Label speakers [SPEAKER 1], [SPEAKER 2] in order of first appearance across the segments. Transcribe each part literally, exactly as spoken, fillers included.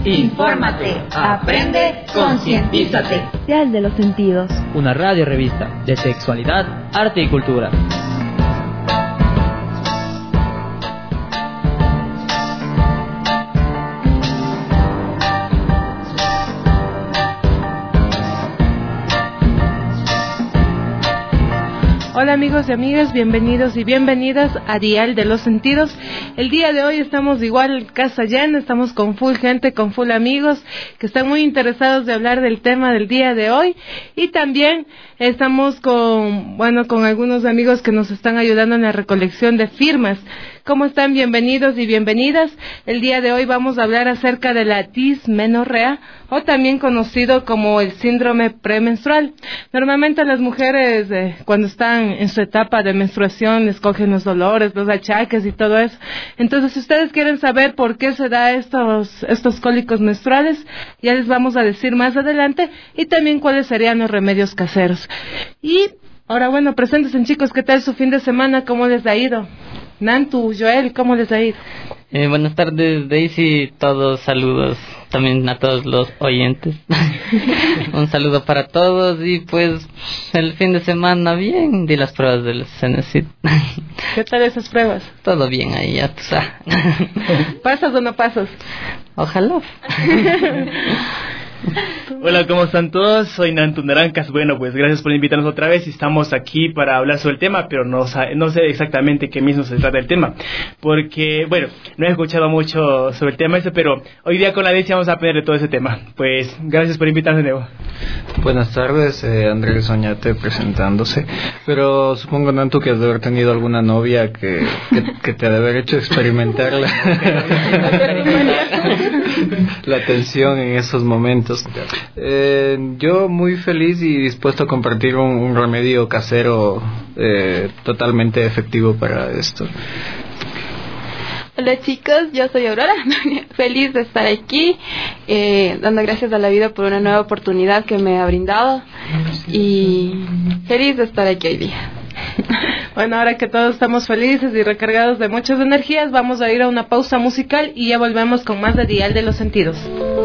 [SPEAKER 1] Infórmate, aprende, concientízate.
[SPEAKER 2] Dial de los Sentidos.
[SPEAKER 3] Una radio revista de sexualidad, arte y cultura.
[SPEAKER 4] Hola amigos y amigas, bienvenidos y bienvenidas a Dial de los Sentidos. El día de hoy estamos igual casa llena, estamos con full gente, con full amigos que están muy interesados de hablar del tema del día de hoy, y también estamos con, bueno, con algunos amigos que nos están ayudando en la recolección de firmas. ¿Cómo están? Bienvenidos y bienvenidas. El día de hoy vamos a hablar acerca de la dismenorrea, o también conocido como el síndrome premenstrual. Normalmente las mujeres eh, cuando están en su etapa de menstruación les cogen los dolores, los achaques y todo eso. Entonces, si ustedes quieren saber por qué se da estos, estos cólicos menstruales, ya les vamos a decir más adelante, y también cuáles serían los remedios caseros. Y ahora, bueno, preséntense, chicos, ¿qué tal su fin de semana? ¿Cómo les ha ido? Nantu, Joel, ¿cómo les ha ido?
[SPEAKER 5] Eh, buenas tardes, Daisy, todos saludos también a todos los oyentes. Un saludo para todos, y pues el fin de semana bien, di las pruebas del Cenecit.
[SPEAKER 4] ¿Qué tal esas pruebas?
[SPEAKER 5] Todo bien ahí, ya tú sabes.
[SPEAKER 4] ¿Pasas o no pasas?
[SPEAKER 5] Ojalá.
[SPEAKER 6] Hola, ¿cómo están todos? Soy Nantu Narancas. Bueno, pues gracias por invitarnos otra vez. Estamos aquí para hablar sobre el tema, pero no, no sé exactamente qué mismo se trata el tema, porque, bueno, no he escuchado mucho sobre el tema ese, pero hoy día con la Daisy vamos a aprender de todo ese tema. Pues gracias por invitarnos de nuevo.
[SPEAKER 7] Buenas tardes, eh, Andrés Oñate presentándose. Pero supongo, Nantu, que has de haber tenido alguna novia que, que, que te ha de haber hecho experimentar la, la tensión en esos momentos. Eh, yo muy feliz y dispuesto a compartir un, un remedio casero eh, totalmente efectivo para esto.
[SPEAKER 8] Hola chicos, yo soy Aurora, feliz de estar aquí, eh, dando gracias a la vida por una nueva oportunidad que me ha brindado, y feliz de estar aquí hoy día.
[SPEAKER 4] Bueno, ahora que todos estamos felices y recargados de muchas energías, vamos a ir a una pausa musical y ya volvemos con más de Dial de los Sentidos.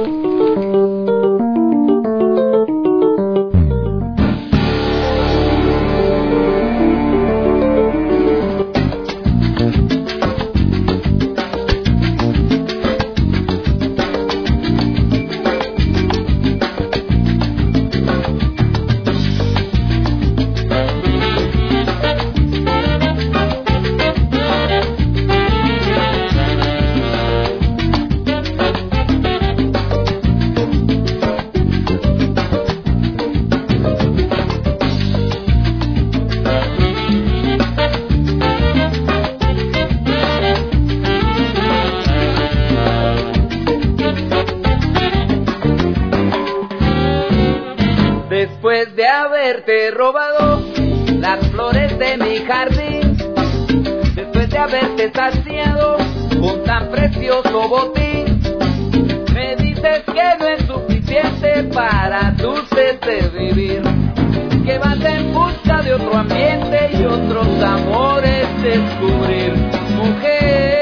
[SPEAKER 9] Después de haberte robado las flores de mi jardín, después de haberte saciado con tan precioso botín, me dices que no es suficiente para tu sed de vivir, que vas en busca de otro ambiente y otros amores descubrir, mujer.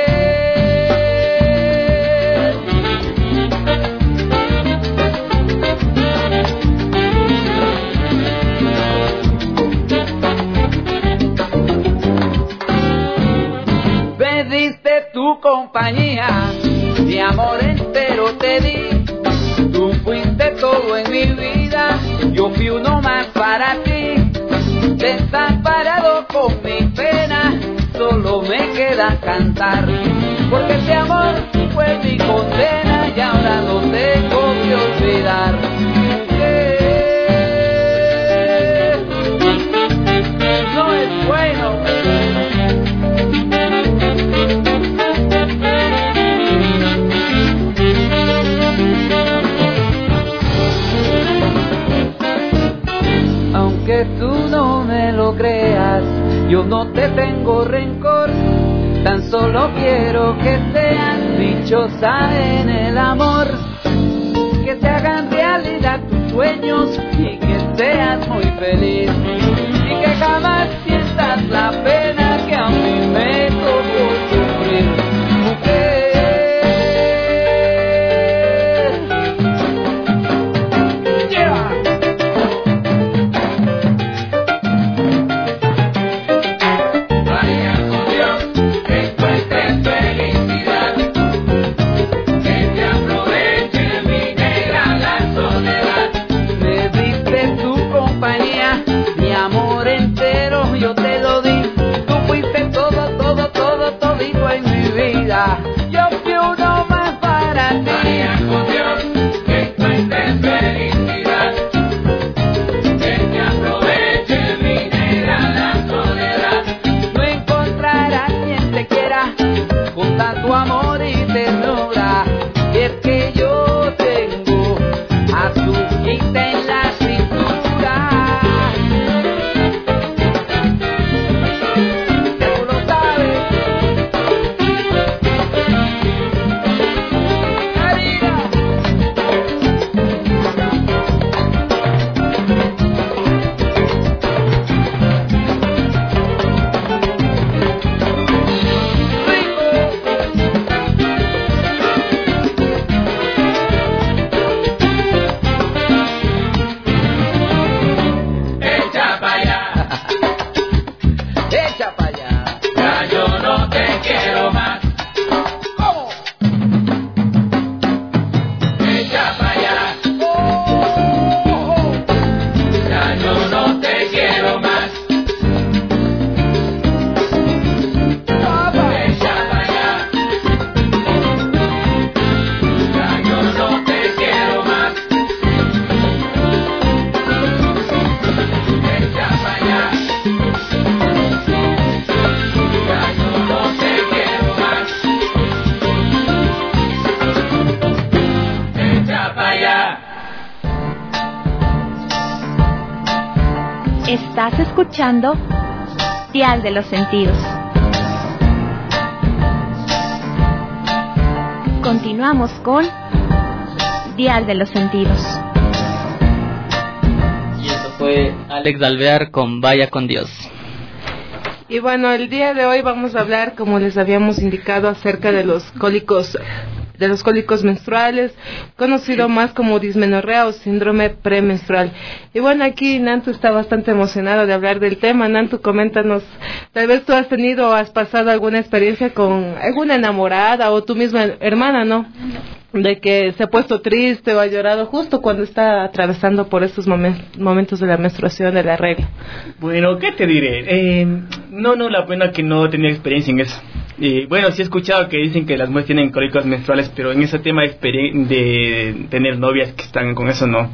[SPEAKER 9] Tu compañía, mi amor entero te di, tú fuiste todo en mi vida, yo fui uno más para ti, desamparado con mi pena, solo me queda cantar, porque este amor fue mi condena y ahora no tengo que olvidar. No es bueno. Aunque tú no me lo creas, yo no te tengo rencor, tan solo quiero que seas dichosa en el amor, que se hagan realidad tus sueños y que seas muy feliz, y que jamás sientas la pena que a mí me tocó sufrir, mujer. vida. Yo fui uno más para ti.
[SPEAKER 2] Vaya con Dios, que encuentres felicidad, que te aproveche mi negra la soledad.
[SPEAKER 9] No encontrarás quien te quiera con tanto amor y ternura. Y es que yo tengo a su quita en la cintura. Ya tú lo sabes. Karina.
[SPEAKER 2] Echa pa' allá,
[SPEAKER 9] Echa para allá.
[SPEAKER 2] ya yo no te quiero más.
[SPEAKER 9] ¿Cómo?
[SPEAKER 2] Echa pa' allá,
[SPEAKER 9] Oh, oh, oh.
[SPEAKER 2] ya yo no te quiero más.
[SPEAKER 9] Papá.
[SPEAKER 2] Echa pa' allá, ya yo no te quiero más. Echa pa' allá, ya yo no te quiero más. Echa pa' allá.
[SPEAKER 1] Estás escuchando Dial de los Sentidos. Continuamos con Dial de los Sentidos.
[SPEAKER 5] Y eso fue Alex Alvear con Vaya con Dios.
[SPEAKER 4] Y bueno, el día de hoy vamos a hablar, como les habíamos indicado, acerca de los cólicos de los cólicos menstruales, conocido más como dismenorrea o síndrome premenstrual. Y bueno, aquí Nantu está bastante emocionado de hablar del tema. Nantu, coméntanos, tal vez tú has tenido o has pasado alguna experiencia con alguna enamorada o tu misma hermana, ¿no? De que se ha puesto triste o ha llorado justo cuando está atravesando por estos momen- momentos de la menstruación, de la regla.
[SPEAKER 6] Bueno, ¿qué te diré? Eh, no, no, la pena que no tenía experiencia en eso. Y bueno, sí he escuchado que dicen que las mujeres tienen cólicos menstruales, pero en ese tema de, experien- de tener novias que están con eso, no.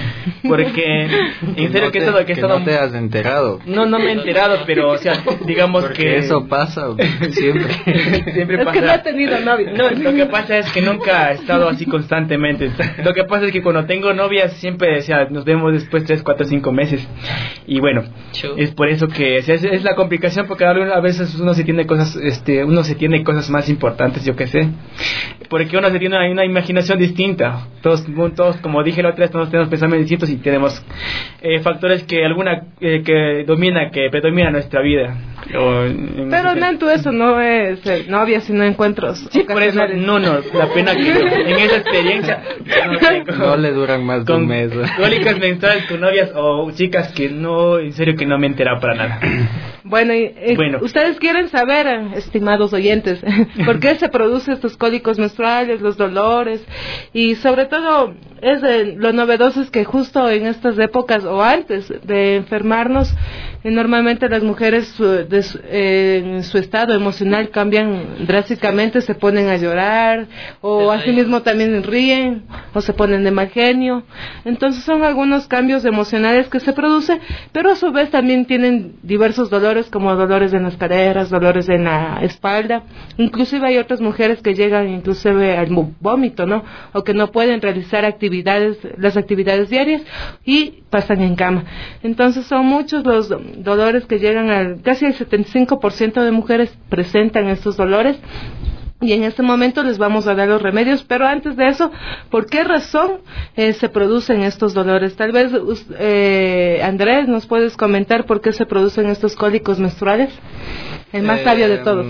[SPEAKER 6] Porque, en serio,
[SPEAKER 7] no
[SPEAKER 6] que
[SPEAKER 7] te,
[SPEAKER 6] todo, que
[SPEAKER 7] que
[SPEAKER 6] todo...
[SPEAKER 7] no te has enterado.
[SPEAKER 6] No, no me he enterado, pero, o sea, digamos
[SPEAKER 7] Porque
[SPEAKER 6] que...
[SPEAKER 7] eso pasa siempre.
[SPEAKER 6] Siempre
[SPEAKER 4] Es
[SPEAKER 6] pasa.
[SPEAKER 4] que no ha tenido novia.
[SPEAKER 6] No, lo que pasa es que nunca he estado así constantemente. Lo que pasa es que cuando tengo novias siempre, o sea, nos vemos después tres, cuatro, cinco meses. Y bueno, es por eso que o sea, es, es la complicación, porque a veces uno se tiene cosas, este, uno se tiene cosas más importantes, yo qué sé. Porque uno se tiene una, una imaginación distinta. Todos, todos, como dije la otra vez, todos tenemos pensamientos distintos y tenemos eh, factores que alguna eh, que domina, que predomina nuestra vida. O, en
[SPEAKER 4] Pero
[SPEAKER 6] ese-
[SPEAKER 4] Nantu, eso no es eh, novia, sino encuentros.
[SPEAKER 6] Sí, por eso,
[SPEAKER 4] ocasionales.
[SPEAKER 6] no, no, la pena que en esa experiencia no, tengo-
[SPEAKER 7] No le duran más de
[SPEAKER 6] con
[SPEAKER 7] un mes.
[SPEAKER 6] cólicas menstruales con novias o chicas que no, en serio que no me he enterado para nada.
[SPEAKER 4] Bueno, y, eh,
[SPEAKER 6] Bueno.
[SPEAKER 4] ustedes quieren saber, eh, estimados oyentes, por qué se producen estos cólicos menstruales, los dolores, y sobre todo es de, lo novedoso es que justo en estas épocas o antes de enfermarnos, eh, normalmente las mujeres su, de su, eh, en su estado emocional cambian drásticamente, se ponen a llorar o asimismo también ríen o se ponen de mal genio. Entonces son algunos cambios emocionales que se producen, pero a su vez también tienen diversos dolores como dolores en las caderas, dolores en la espalda. Inclusive hay otras mujeres que llegan inclusive al mu- vómito, ¿no? O que no pueden realizar actividades, las actividades diarias y pasan en cama. Entonces son muchos los dolores que llegan al casi el setenta y cinco por ciento de mujeres presentan estos dolores. Y en este momento les vamos a dar los remedios, pero antes de eso, ¿por qué razón eh, se producen estos dolores? Tal vez, eh, Andrés, ¿nos puedes comentar por qué se producen estos cólicos menstruales? El más sabio de todos.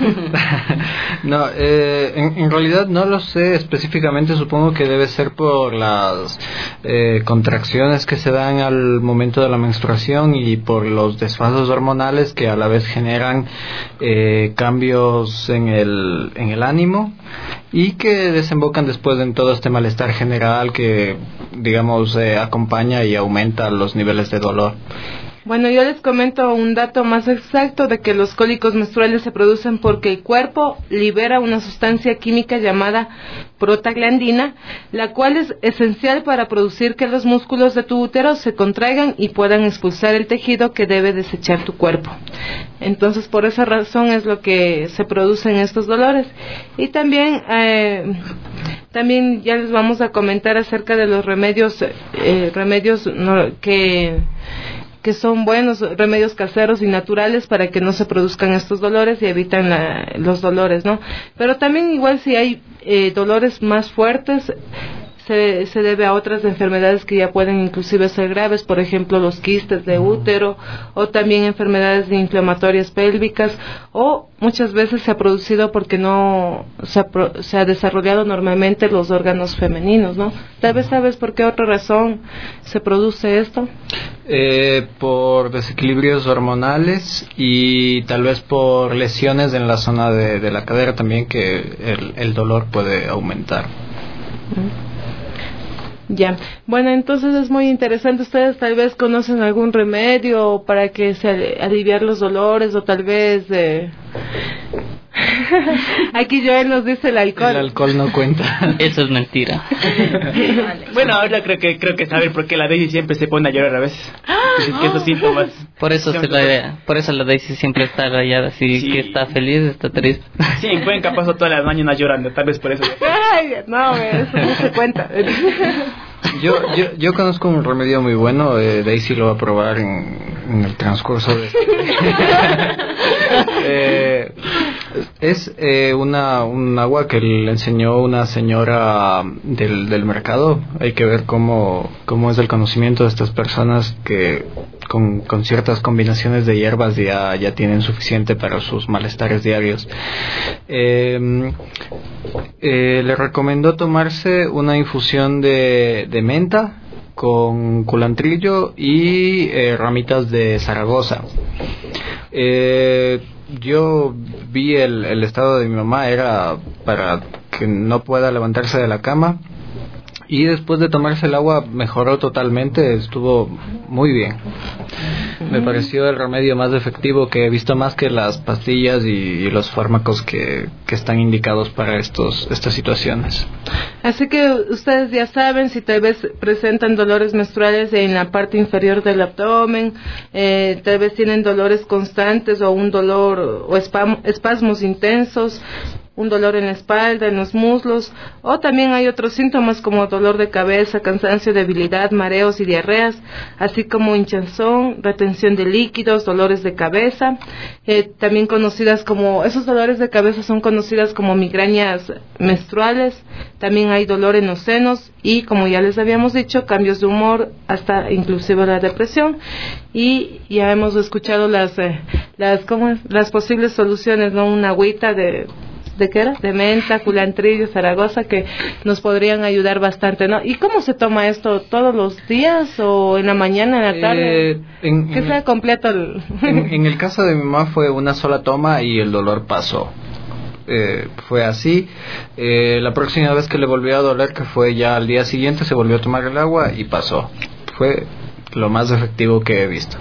[SPEAKER 7] No, eh, en, en realidad no lo sé específicamente, supongo que debe ser por las eh, contracciones que se dan al momento de la menstruación y por los desfasos hormonales que a la vez generan eh, cambios en el, en el ánimo y que desembocan después en todo este malestar general que, digamos, eh, acompaña y aumenta los niveles de dolor.
[SPEAKER 4] Bueno, yo les comento un dato más exacto de que los cólicos menstruales se producen porque el cuerpo libera una sustancia química llamada prostaglandina, la cual es esencial para producir que los músculos de tu útero se contraigan y puedan expulsar el tejido que debe desechar tu cuerpo. Entonces, por esa razón es lo que se producen estos dolores. Y también, eh, también ya les vamos a comentar acerca de los remedios, eh, remedios no, que que son buenos remedios caseros y naturales para que no se produzcan estos dolores y evitan la, los dolores, ¿no? Pero también igual si hay eh, dolores más fuertes, se, se debe a otras enfermedades que ya pueden inclusive ser graves, por ejemplo los quistes de útero, o también enfermedades inflamatorias pélvicas, o muchas veces se ha producido porque no se ha, pro, se ha desarrollado normalmente los órganos femeninos, ¿no? Tal vez sabes por qué otra razón se produce esto.
[SPEAKER 7] Eh, por desequilibrios hormonales y tal vez por lesiones en la zona de, de la cadera también, que el, el dolor puede aumentar.
[SPEAKER 4] Ya, bueno, entonces es muy interesante. Ustedes tal vez conocen algún remedio para que se aliviar los dolores, o tal vez eh... aquí Joel nos dice el alcohol.
[SPEAKER 7] El alcohol no cuenta.
[SPEAKER 5] Eso es mentira.
[SPEAKER 6] Bueno, ahora creo que creo que saber por qué la Daisy siempre se pone a llorar a veces. Pues que esos síntomas.
[SPEAKER 5] Por eso se la, por eso la Daisy siempre está rayada, así sí. Que está feliz, está triste.
[SPEAKER 6] Sí, pueden capaz todas las mañanas llorando, tal vez por eso.
[SPEAKER 4] Ay, no, eso no se cuenta.
[SPEAKER 7] Yo, yo, yo conozco un remedio muy bueno, eh, Daisy lo va a probar en, en el transcurso de este. eh, es eh, una un agua que le enseñó una señora del, del mercado. Hay que ver cómo, cómo es el conocimiento de estas personas que con, con ciertas combinaciones de hierbas ya, ya tienen suficiente para sus malestares diarios. Eh, eh, le recomendó tomarse una infusión de, de menta con culantrillo y eh, ramitas de Zaragoza. Eh, yo vi el, el estado de mi mamá, era para que no pueda levantarse de la cama, y después de tomarse el agua mejoró totalmente, estuvo muy bien. Me pareció el remedio más efectivo que he visto, más que las pastillas y, y los fármacos que, que están indicados para estos estas situaciones.
[SPEAKER 4] Así que ustedes ya saben, si tal vez presentan dolores menstruales en la parte inferior del abdomen, eh, tal vez tienen dolores constantes o un dolor o espam, espasmos intensos, un dolor en la espalda, en los muslos, o también hay otros síntomas como dolor de cabeza, cansancio, debilidad, mareos y diarreas, así como hinchazón, retención de líquidos, dolores de cabeza, eh, también conocidas como, esos dolores de cabeza son conocidas como migrañas menstruales. También hay dolor en los senos y, como ya les habíamos dicho, cambios de humor, hasta inclusive la depresión. Y ya hemos escuchado las eh, las ¿cómo es? Las posibles soluciones, ¿no? Una agüita de ¿de qué era? De menta, culantrillo, Zaragoza, que nos podrían ayudar bastante, ¿no? ¿Y cómo se toma esto? ¿Todos los días o en la mañana, en la tarde?
[SPEAKER 7] Eh, en,
[SPEAKER 4] que sea completo el...
[SPEAKER 7] en, en el caso de mi mamá fue una sola toma y el dolor pasó. Eh, fue así. Eh, la próxima vez que le volvió a doler, que fue ya al día siguiente, se volvió a tomar el agua y pasó. Fue lo más efectivo que he visto.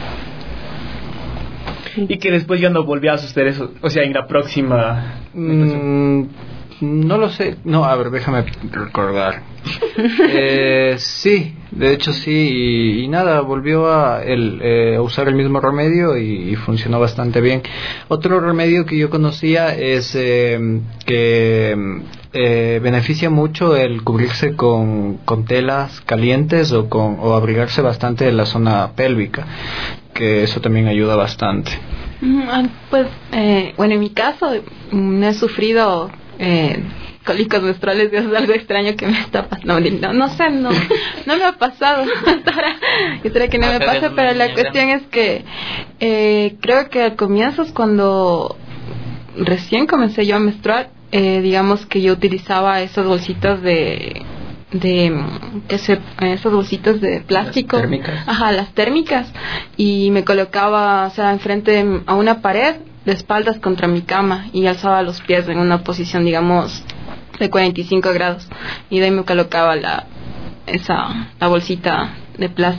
[SPEAKER 6] Y que después ya no volvió a suceder eso, o sea, en la próxima...
[SPEAKER 7] Mm, no lo sé, no, a ver, déjame recordar. eh, sí, de hecho sí, y, y nada, volvió a, el, eh, a usar el mismo remedio y, y funcionó bastante bien. Otro remedio que yo conocía es eh, que eh, beneficia mucho el cubrirse con, con telas calientes o, con, o abrigarse bastante de la zona pélvica, que eso también ayuda bastante.
[SPEAKER 8] Pues, eh, bueno, en mi caso no he sufrido eh, cólicos menstruales, es algo extraño que me está pasando. No, no sé, no, no me ha pasado hasta ahora. Yo creo que no me pasa, pero la cuestión es que eh, creo que al comienzo es cuando recién comencé yo a menstruar, eh, digamos que yo utilizaba esas bolsitas de de ese, esas bolsitas de plástico,
[SPEAKER 7] las térmicas.
[SPEAKER 8] Ajá, las térmicas, y me colocaba, o sea, enfrente a una pared, de espaldas contra mi cama, y alzaba los pies en una posición, digamos, de cuarenta y cinco grados, y de ahí me colocaba la esa la bolsita de plástico,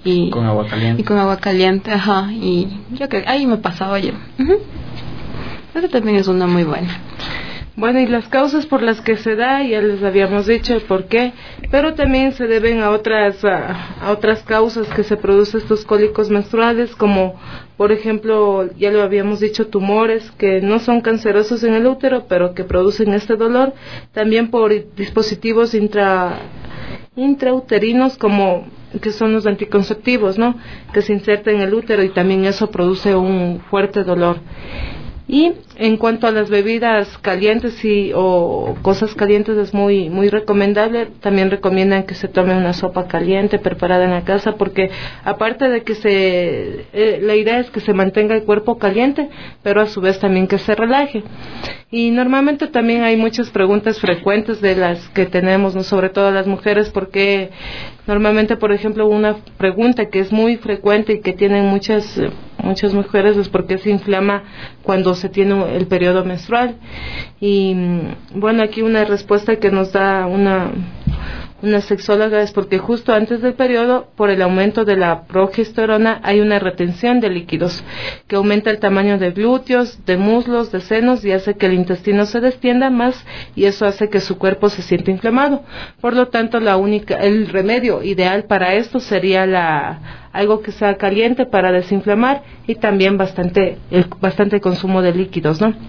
[SPEAKER 8] y
[SPEAKER 7] con agua caliente.
[SPEAKER 8] Y con agua caliente, ajá. Y yo creo ahí me pasaba yo. Uh-huh. Eso también es una muy buena.
[SPEAKER 4] Bueno, y las causas por las que se da, ya les habíamos dicho el por qué, pero también se deben a otras a, a otras causas que se producen estos cólicos menstruales, como por ejemplo, ya lo habíamos dicho, tumores que no son cancerosos en el útero, pero que producen este dolor, también por dispositivos intra intrauterinos como que son los anticonceptivos, ¿no? Que se insertan en el útero y también eso produce un fuerte dolor. Y en cuanto a las bebidas calientes y o cosas calientes, es muy muy recomendable. También recomiendan que se tome una sopa caliente preparada en la casa, porque aparte de que se eh, la idea es que se mantenga el cuerpo caliente, pero a su vez también que se relaje. Y normalmente también hay muchas preguntas frecuentes de las que tenemos, ¿no? Sobre todo las mujeres, porque normalmente, por ejemplo, una pregunta que es muy frecuente y que tienen muchas muchas mujeres es por qué se inflama cuando se tiene el periodo menstrual. Y bueno, aquí una respuesta que nos da una una sexóloga es porque justo antes del periodo, por el aumento de la progesterona, hay una retención de líquidos que aumenta el tamaño de glúteos, de muslos, de senos y hace que el intestino se distienda más, y eso hace que su cuerpo se sienta inflamado. Por lo tanto, la única el remedio ideal para esto sería la algo que sea caliente para desinflamar, y también bastante el bastante consumo de líquidos, ¿no?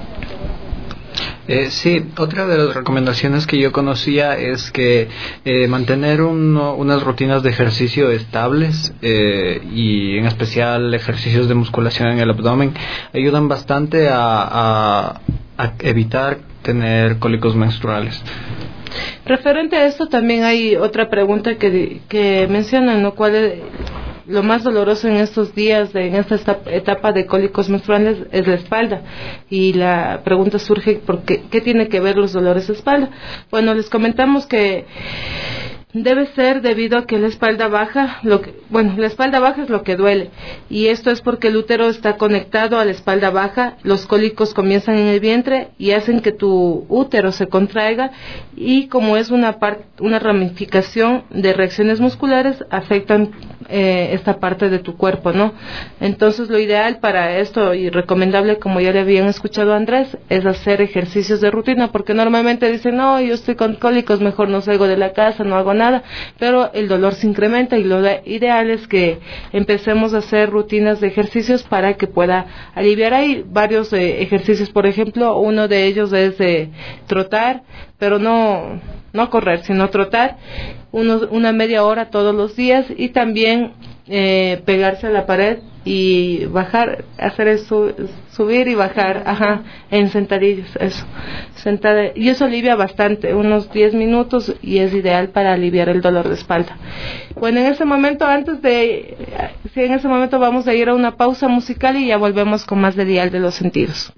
[SPEAKER 7] Eh, sí, otra de las recomendaciones que yo conocía es que eh, mantener uno, unas rutinas de ejercicio estables eh, y en especial ejercicios de musculación en el abdomen ayudan bastante a, a, a evitar tener cólicos menstruales.
[SPEAKER 4] Referente a esto también hay otra pregunta que, que mencionan, ¿no? ¿Cuál es lo más doloroso en estos días, de, en esta etapa de cólicos menstruales? Es la espalda. Y la pregunta surge, ¿por qué, qué tiene que ver los dolores de espalda? Bueno, les comentamos que debe ser debido a que la espalda baja, lo que, bueno, la espalda baja es lo que duele, y esto es porque el útero está conectado a la espalda baja. Los cólicos comienzan en el vientre y hacen que tu útero se contraiga, y como es una parte, una ramificación de reacciones musculares, afectan eh, esta parte de tu cuerpo, ¿no? Entonces, lo ideal para esto y recomendable, como ya le habían escuchado a Andrés, es hacer ejercicios de rutina, porque normalmente dicen, no, yo estoy con cólicos, mejor no salgo de la casa, no hago nada. Nada, pero el dolor se incrementa, y lo ideal es que empecemos a hacer rutinas de ejercicios para que pueda aliviar. Hay varios eh, ejercicios, por ejemplo, uno de ellos es eh, trotar, pero no no correr, sino trotar unos, una media hora todos los días, y también eh, pegarse a la pared y bajar, hacer eso, subir y bajar, ajá, en sentadillas, eso, sentada, y eso alivia bastante, unos diez minutos, y es ideal para aliviar el dolor de espalda. Bueno, en ese momento, antes de, sí, en ese momento vamos a ir a una pausa musical y ya volvemos con más de Dial de los Sentidos.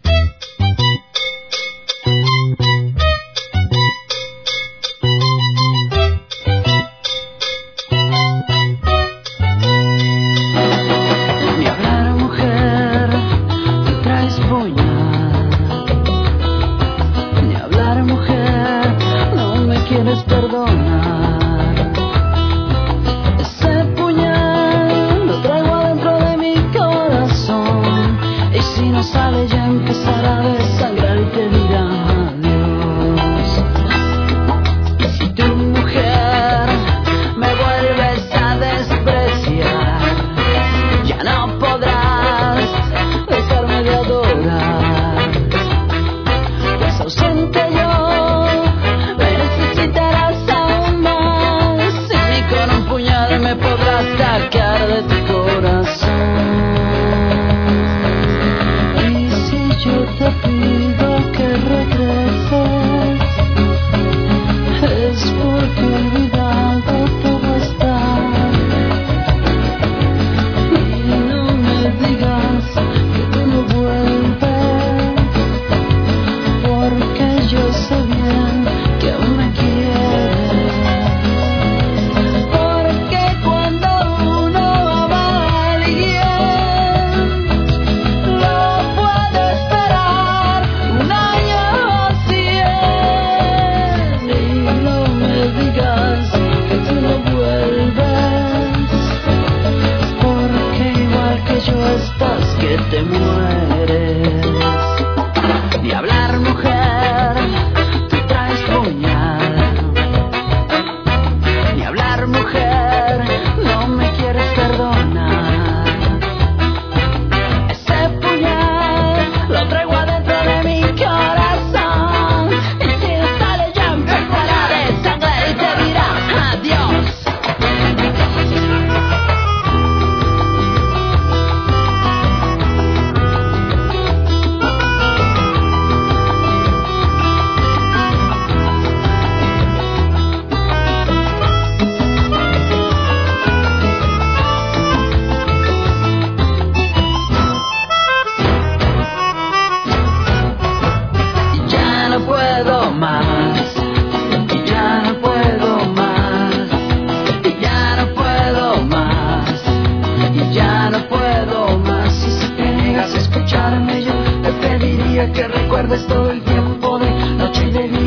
[SPEAKER 10] Sale ya empezará a desangrar y te dirá adiós. Si tu mujer me vuelves a despreciar, ya no podrás dejarme de adorar. Pues ausente yo me necesitarás aún más.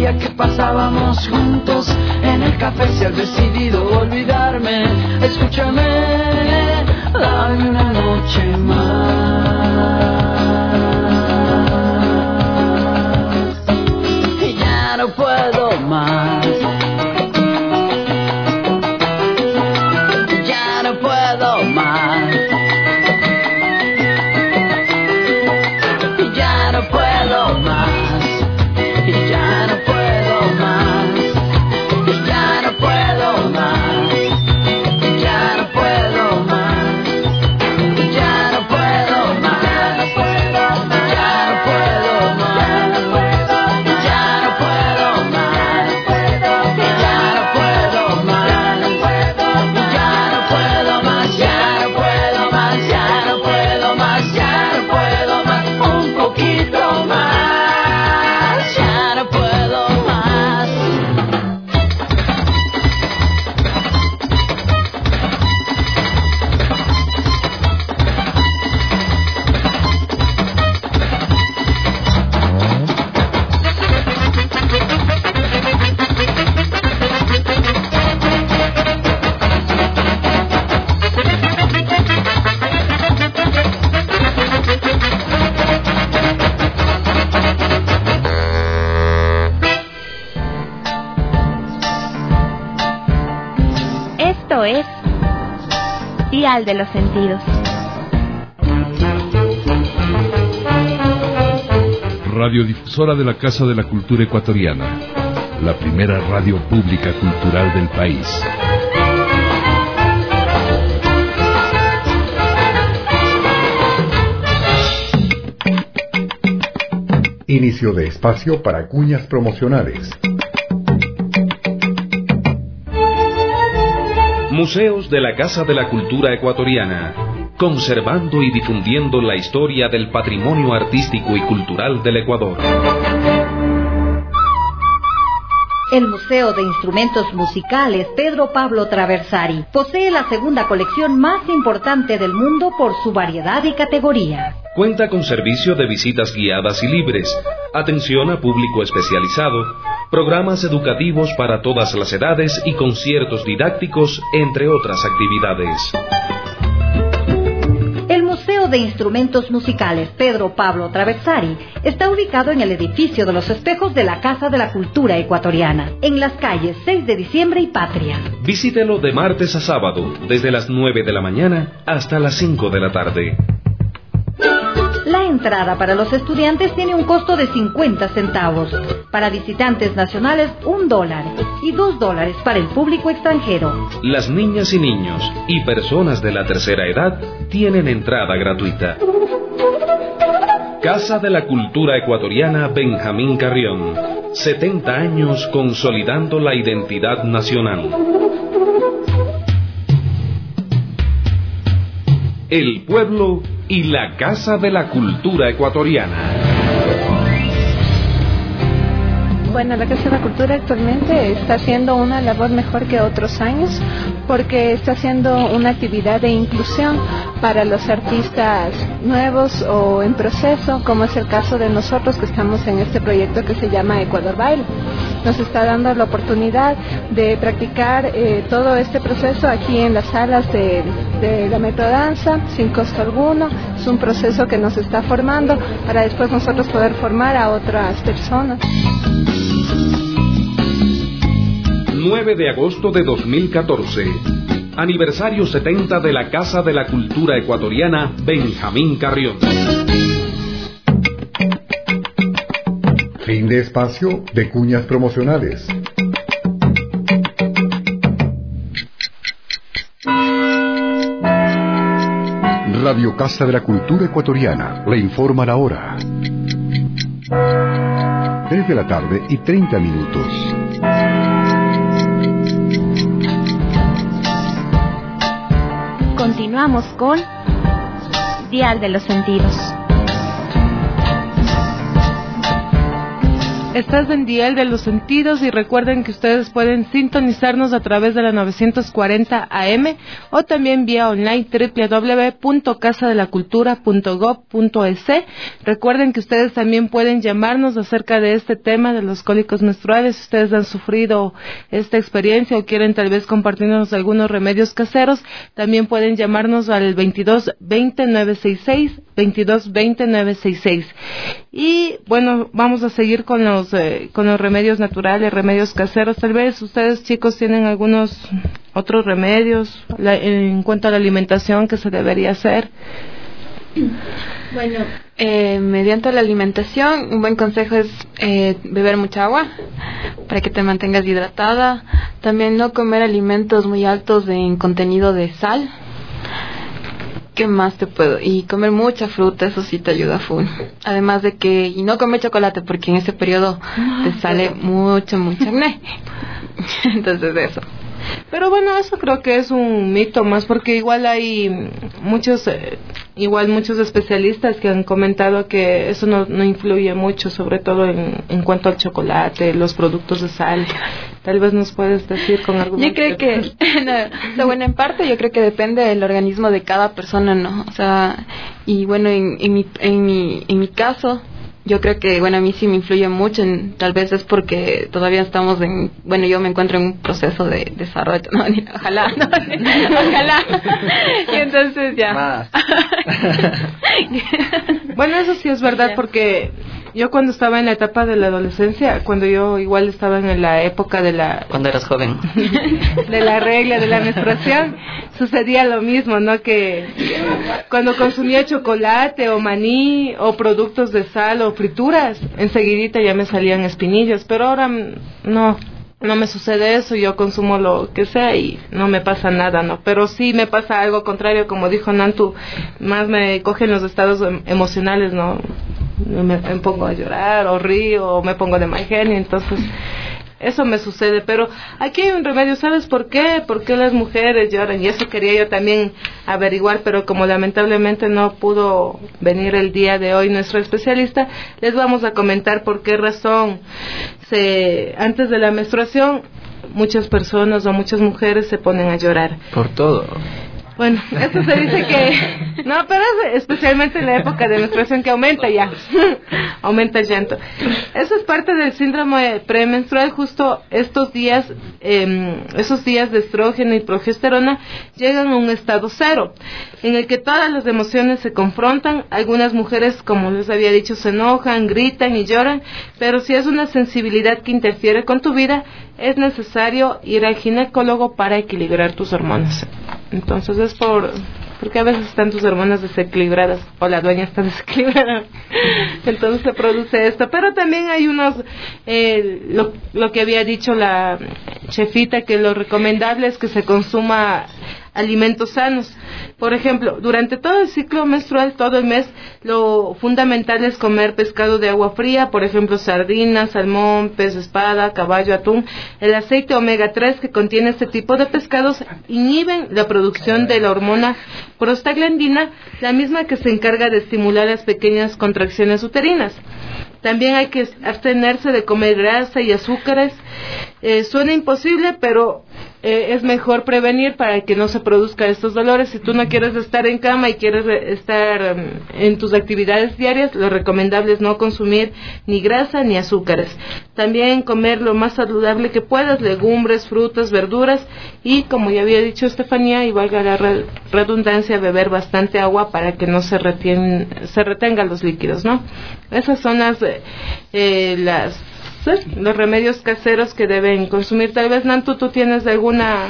[SPEAKER 10] día que pasábamos juntos en el café. Si has decidido olvidarme, escúchame, dame una noche más. Y ya no puedo más. Ya no puedo más. Ya no puedo más. Ya no puedo más. Ya no puedo más. Ya no puedo más. Ya no puedo más. Ya no puedo más. Ya no puedo más. Ya no puedo más. Ya no puedo más. Ya no puedo más. Ya no puedo más. Ya no puedo más. Un poquito más. Ya no puedo más.
[SPEAKER 1] Esto es Dial de los Sentidos.
[SPEAKER 11] Radiodifusora de la Casa de la Cultura Ecuatoriana, la primera radio pública cultural del país.
[SPEAKER 12] Inicio de espacio para cuñas promocionales.
[SPEAKER 13] Museos de la Casa de la Cultura Ecuatoriana, conservando y difundiendo la historia del patrimonio artístico y cultural del Ecuador.
[SPEAKER 14] El Museo de Instrumentos Musicales Pedro Pablo Traversari posee la segunda colección más importante del mundo por su variedad y categoría.
[SPEAKER 13] Cuenta con servicio de visitas guiadas y libres, atención a público especializado, programas educativos para todas las edades y conciertos didácticos, entre otras actividades.
[SPEAKER 14] El Museo de Instrumentos Musicales Pedro Pablo Traversari está ubicado en el edificio de los espejos de la Casa de la Cultura Ecuatoriana, en las calles seis de diciembre y Patria.
[SPEAKER 13] Visítelo de martes a sábado, desde las nueve de la mañana hasta las cinco de la tarde.
[SPEAKER 14] La entrada para los estudiantes tiene un costo de cincuenta centavos, para visitantes nacionales un dólar y dos dólares para el público extranjero.
[SPEAKER 13] Las niñas y niños y personas de la tercera edad tienen entrada gratuita. Casa de la Cultura Ecuatoriana Benjamín Carrión, setenta años consolidando la identidad nacional. El pueblo y la Casa de la Cultura Ecuatoriana.
[SPEAKER 4] Bueno, la Casa de la Cultura actualmente está haciendo una labor mejor que otros años porque está haciendo una actividad de inclusión para los artistas nuevos o en proceso, como es el caso de nosotros que estamos en este proyecto que se llama Ecuador Baile. Nos está dando la oportunidad de practicar eh, todo este proceso aquí en las salas de, de la Metrodanza sin costo alguno. Es un proceso que nos está formando para después nosotros poder formar a otras personas.
[SPEAKER 13] nueve de agosto de dos mil catorce. Aniversario setenta de la Casa de la Cultura Ecuatoriana Benjamín Carrión.
[SPEAKER 12] Fin de espacio de cuñas promocionales. Radio Casa de la Cultura Ecuatoriana le informa la hora. tres de la tarde y treinta minutos.
[SPEAKER 1] Continuamos con Dial de los Sentidos.
[SPEAKER 4] Estás en Dial de los Sentidos y recuerden que ustedes pueden sintonizarnos a través de la novecientos cuarenta A M o también vía online doble u doble u doble u punto casa de la cultura punto gob punto es. Recuerden que ustedes también pueden llamarnos acerca de este tema de los cólicos menstruales. Si ustedes han sufrido esta experiencia o quieren tal vez compartirnos algunos remedios caseros, también pueden llamarnos al veintidós veinte nueve sesenta y seis, veintidós veinte nueve sesenta y seis. Y bueno, vamos a seguir con los eh, con los remedios naturales, remedios caseros. Tal vez ustedes, chicos, tienen algunos otros remedios la, en cuanto a la alimentación que se debería hacer.
[SPEAKER 8] Bueno, eh, mediante la alimentación, un buen consejo es eh, beber mucha agua para que te mantengas hidratada. También no comer alimentos muy altos en contenido de sal. ¿Qué más te puedo? Y comer mucha fruta, eso sí te ayuda full. Además de que, y no comer chocolate porque en ese periodo te sale mucho, mucho acné. Entonces eso.
[SPEAKER 4] Pero bueno, eso creo que es un mito más, porque igual hay muchos, eh, igual muchos especialistas que han comentado que eso no, no influye mucho, sobre todo en, en cuanto al chocolate, los productos de sal. Tal vez nos puedes decir con algo.
[SPEAKER 8] Yo creo que, no, o sea, bueno, en parte yo creo que depende del organismo de cada persona, ¿no? O sea, y bueno, en, en mi, en mi, en mi caso, yo creo que, bueno, a mí sí me influye mucho, en, tal vez es porque todavía estamos en, bueno, yo me encuentro en un proceso de desarrollo, no, ni, ojalá, no, ojalá, y entonces ya.
[SPEAKER 7] Más.
[SPEAKER 4] Bueno, eso sí es verdad, porque yo cuando estaba en la etapa de la adolescencia, cuando yo igual estaba en la época de la...
[SPEAKER 5] Cuando eras joven.
[SPEAKER 4] De la regla, de la menstruación, sucedía lo mismo, ¿no? Que cuando consumía chocolate o maní o productos de sal o frituras, enseguidita ya me salían espinillas, pero ahora no, no me sucede eso, yo consumo lo que sea y no me pasa nada, ¿no? Pero sí me pasa algo contrario, como dijo Nantu, más me cogen los estados emocionales, ¿no? Me, me pongo a llorar o río o me pongo de mal genio, entonces eso me sucede. Pero aquí hay un remedio, ¿sabes por qué? ¿Por qué las mujeres lloran? Y eso quería yo también averiguar, pero como lamentablemente no pudo venir el día de hoy nuestro especialista, les vamos a comentar por qué razón se, antes de la menstruación muchas personas o muchas mujeres se ponen a llorar.
[SPEAKER 7] Por todo.
[SPEAKER 4] Bueno, eso se dice que... No, pero es especialmente en la época de menstruación que aumenta ya. Aumenta el llanto. Eso es parte del síndrome premenstrual. Justo estos días, eh, esos días de estrógeno y progesterona llegan a un estado cero, en el que todas las emociones se confrontan. Algunas mujeres, como les había dicho, se enojan, gritan y lloran, pero si es una sensibilidad que interfiere con tu vida, es necesario ir al ginecólogo para equilibrar tus hormonas. Entonces es por porque a veces están tus hormonas desequilibradas o la dueña está desequilibrada, entonces se produce esto. Pero también hay unos eh, lo, lo que había dicho la chefita, que lo recomendable es que se consuma alimentos sanos. Por ejemplo, durante todo el ciclo menstrual, todo el mes, lo fundamental es comer pescado de agua fría, por ejemplo, sardinas, salmón, pez espada, caballo, atún. El aceite omega tres que contiene este tipo de pescados inhiben la producción de la hormona prostaglandina, la misma que se encarga de estimular las pequeñas contracciones uterinas. También hay que abstenerse de comer grasa y azúcares. Eh, suena imposible, pero eh, es mejor prevenir para que no se produzcan estos dolores. Si tú no quieres estar en cama y quieres estar um, en tus actividades diarias, lo recomendable es no consumir ni grasa ni azúcares. También comer lo más saludable que puedas, legumbres, frutas, verduras y, como ya había dicho Estefanía, y valga la re- redundancia, beber bastante agua para que no se, retien, se retengan los líquidos, ¿no? Esas son las, eh, las los remedios caseros que deben consumir. Tal vez, Nantu, tú tienes alguna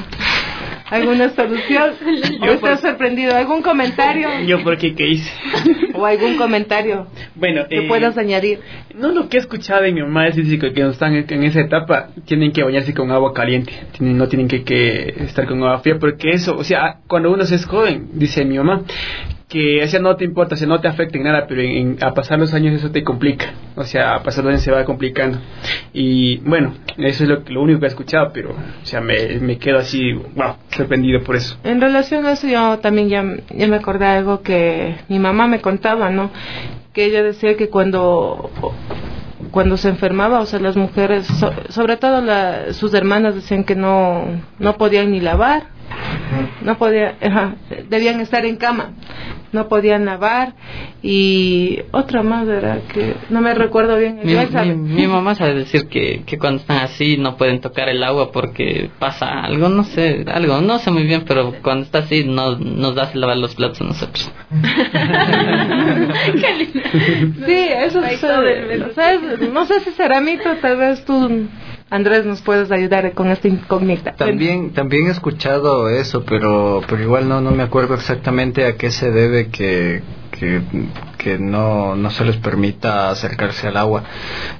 [SPEAKER 4] alguna solución o estás por... sorprendido. ¿Algún comentario?
[SPEAKER 6] Yo por qué, ¿qué hice?
[SPEAKER 4] O algún comentario
[SPEAKER 6] bueno,
[SPEAKER 4] que
[SPEAKER 6] eh,
[SPEAKER 4] puedas añadir.
[SPEAKER 6] No, lo que he escuchado de mi mamá es decir, que cuando están en esa etapa tienen que bañarse con agua caliente, tienen, no tienen que, que estar con agua fría, porque eso, o sea, cuando uno es joven, dice mi mamá, que o sea, no te importa, o sea, no te afecta en nada, pero en, en, a pasar los años eso te complica, o sea, a pasar los años se va complicando. Y bueno, eso es lo, lo único que he escuchado, pero o sea, me, me quedo así, wow, sorprendido por eso.
[SPEAKER 4] En relación a eso, yo también ya, ya me acordé de algo que mi mamá me contaba, ¿no? Que ella decía que cuando cuando se enfermaba, o sea, las mujeres, so, sobre todo la, sus hermanas decían que no, no podían ni lavar, no podían, ajá, debían estar en cama, no podían lavar, y otra más era que no me recuerdo bien.
[SPEAKER 5] Mi, mi, mi mamá sabe decir que, que cuando están así no pueden tocar el agua porque pasa algo, no sé, algo, no sé muy bien, pero cuando está así no nos hace lavar los platos a nosotros.
[SPEAKER 4] Qué lindo. Sí, eso es, ¿sabes? No sé si será mito, tal vez tú, Andrés, nos puedes ayudar con esta incógnita.
[SPEAKER 7] También también he escuchado eso, pero pero igual no no me acuerdo exactamente a qué se debe que que, que no no se les permita acercarse al agua.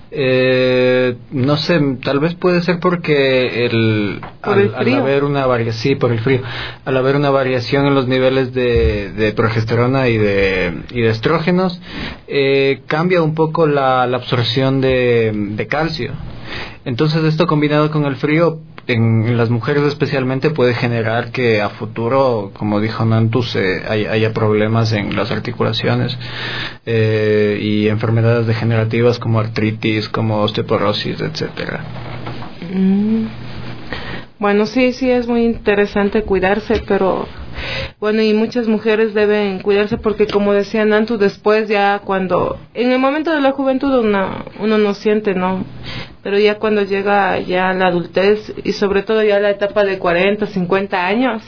[SPEAKER 7] Eh, no sé, tal vez puede ser porque el,
[SPEAKER 4] ¿Por el
[SPEAKER 7] al, al haber una variación, sí, por el frío, al haber una variación en los niveles de, de progesterona y de y de estrógenos, eh, cambia un poco la, la absorción de, de calcio. Entonces esto combinado con el frío en, en las mujeres especialmente puede generar que a futuro, como dijo Nantus, eh, haya, haya problemas en las articulaciones eh, y enfermedades degenerativas como artritis, como osteoporosis, etcétera.
[SPEAKER 4] Mm. Bueno, sí, sí es muy interesante cuidarse, pero bueno, y muchas mujeres deben cuidarse porque, como decía Nantu, después ya cuando, en el momento de la juventud uno, uno no siente, ¿no? Pero ya cuando llega ya la adultez y sobre todo ya la etapa de cuarenta, cincuenta años,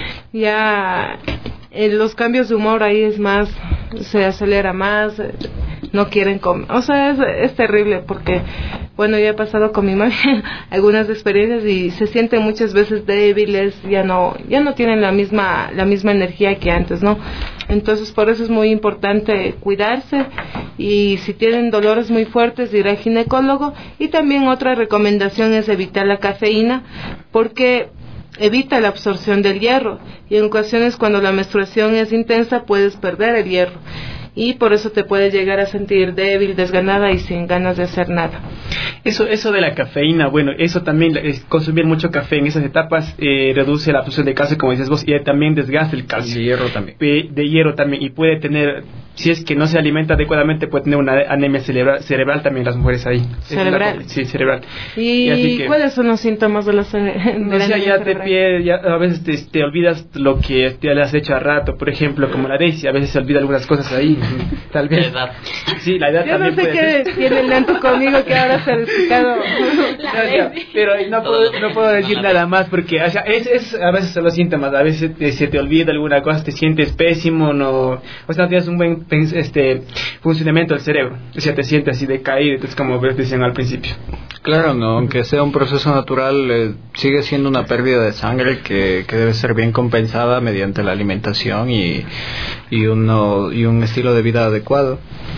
[SPEAKER 4] ya eh, los cambios de humor ahí es más, se acelera más, eh, no quieren comer, o sea, es, es terrible porque, bueno, ya he pasado con mi mamá algunas experiencias y se sienten muchas veces débiles, ya no ya no tienen la misma la misma energía que antes, ¿no? Entonces, por eso es muy importante cuidarse y si tienen dolores muy fuertes, ir al ginecólogo. Y también otra recomendación es evitar la cafeína porque evita la absorción del hierro y en ocasiones cuando la menstruación es intensa puedes perder el hierro. Y por eso te puedes llegar a sentir débil, desganada y sin ganas de hacer nada.
[SPEAKER 6] Eso eso de la cafeína, bueno, eso también, es, consumir mucho café en esas etapas eh, reduce la absorción de calcio, como dices vos, y también desgasta el calcio.
[SPEAKER 7] De hierro también.
[SPEAKER 6] De, de hierro también, y puede tener, si es que no se alimenta adecuadamente, puede tener una anemia cerebral, cerebral también las mujeres ahí.
[SPEAKER 4] ¿Cerebral?
[SPEAKER 6] La, sí, cerebral.
[SPEAKER 4] ¿Y,
[SPEAKER 6] y así que,
[SPEAKER 4] cuáles son los síntomas de la, de
[SPEAKER 6] no
[SPEAKER 4] la
[SPEAKER 6] sé,
[SPEAKER 4] anemia
[SPEAKER 6] ya te pie, ya a veces te, te olvidas lo que te has hecho a rato, por ejemplo, como la Daisy, a veces se olvida algunas cosas ahí. Tal vez.
[SPEAKER 5] La edad.
[SPEAKER 6] Sí, la edad
[SPEAKER 4] Yo
[SPEAKER 6] también.
[SPEAKER 4] No sé qué ser. Tiene el Nantu conmigo que ahora se ha desquitado.
[SPEAKER 6] No, no, pero no puedo, no puedo decir nada más porque, o sea, es, es a veces son los síntomas, a veces te, se te olvida alguna cosa, te sientes pésimo, no, o sea, no tienes un buen este funcionamiento del cerebro, o sea, te sientes así decaído, entonces como decían al principio.
[SPEAKER 7] Claro, no, aunque sea un proceso natural, eh, sigue siendo una pérdida de sangre que, que debe ser bien compensada mediante la alimentación y, y, uno, y un estilo de vida adecuado.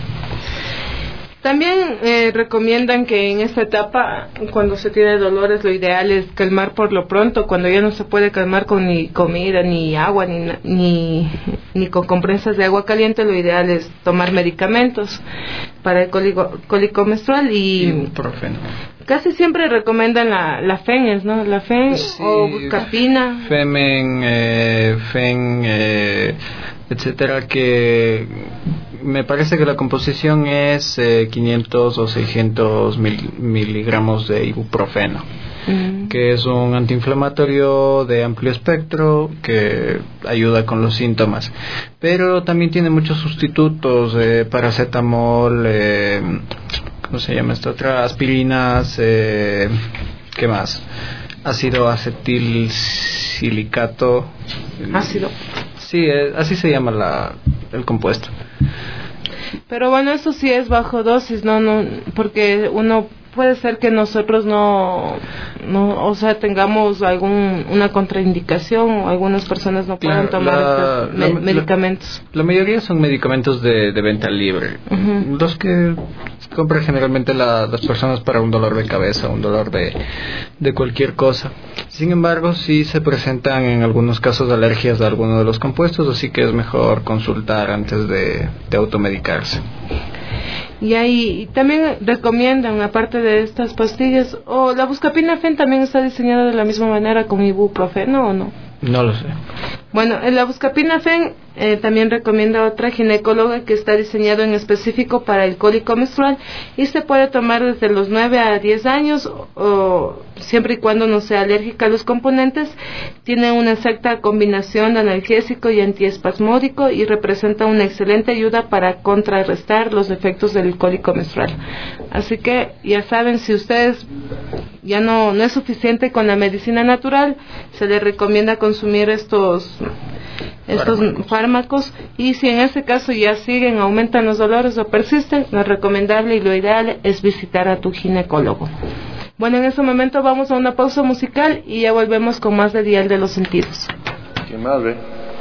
[SPEAKER 4] También eh, recomiendan que en esta etapa, cuando se tiene dolores, lo ideal es calmar por lo pronto. Cuando ya no se puede calmar con ni comida, ni agua, ni, ni, ni con compresas de agua caliente, lo ideal es tomar medicamentos para el cólico, cólico menstrual y...
[SPEAKER 7] Ibuprofeno.
[SPEAKER 4] Casi siempre recomiendan la, la FENES, ¿no? La FEN sí, o Buscapina.
[SPEAKER 7] Femen, eh, FEN, eh, etcétera, que me parece que la composición es eh, quinientos o seiscientos mil, miligramos de ibuprofeno, mm. que es un antiinflamatorio de amplio espectro que ayuda con los síntomas, pero también tiene muchos sustitutos, eh, paracetamol, eh, ¿cómo se llama esta otra? Aspirinas, eh, ¿qué más? Ácido acetilsilicato.
[SPEAKER 4] Ácido.
[SPEAKER 7] Sí, eh, así se llama la, el compuesto.
[SPEAKER 4] Pero bueno, eso sí es bajo dosis, no, no, porque uno puede ser que nosotros no, no, o sea, tengamos algún una contraindicación o algunas personas no puedan
[SPEAKER 7] claro,
[SPEAKER 4] tomar
[SPEAKER 7] la,
[SPEAKER 4] estos me,
[SPEAKER 7] la,
[SPEAKER 4] medicamentos.
[SPEAKER 7] La, la mayoría son medicamentos de, de venta libre, uh-huh. los que compran generalmente la, las personas para un dolor de cabeza, un dolor de, de cualquier cosa. Sin embargo, sí se presentan en algunos casos alergias a alguno de los compuestos, así que es mejor consultar antes de, de automedicarse.
[SPEAKER 4] Y ahí también recomiendan, aparte de estas pastillas, o la Buscapina F E N también está diseñada de la misma manera con ibuprofeno, ¿o no?
[SPEAKER 7] No lo sé.
[SPEAKER 4] Bueno, la Buscapina-Fen eh, también recomienda otra ginecóloga que está diseñado en específico para el cólico menstrual y se puede tomar desde los nueve a diez años o, o siempre y cuando no sea alérgica a los componentes. Tiene una exacta combinación de analgésico y antiespasmódico y representa una excelente ayuda para contrarrestar los efectos del cólico menstrual. Así que ya saben, si ustedes ya no, no es suficiente con la medicina natural, se les recomienda consumir estos estos fármacos. fármacos y si en ese caso ya siguen, aumentan los dolores o persisten, lo recomendable y lo ideal es visitar a tu ginecólogo. Bueno, en este momento vamos a una pausa musical y ya volvemos con más de Dial de los Sentidos.
[SPEAKER 15] ¿Quién más ve?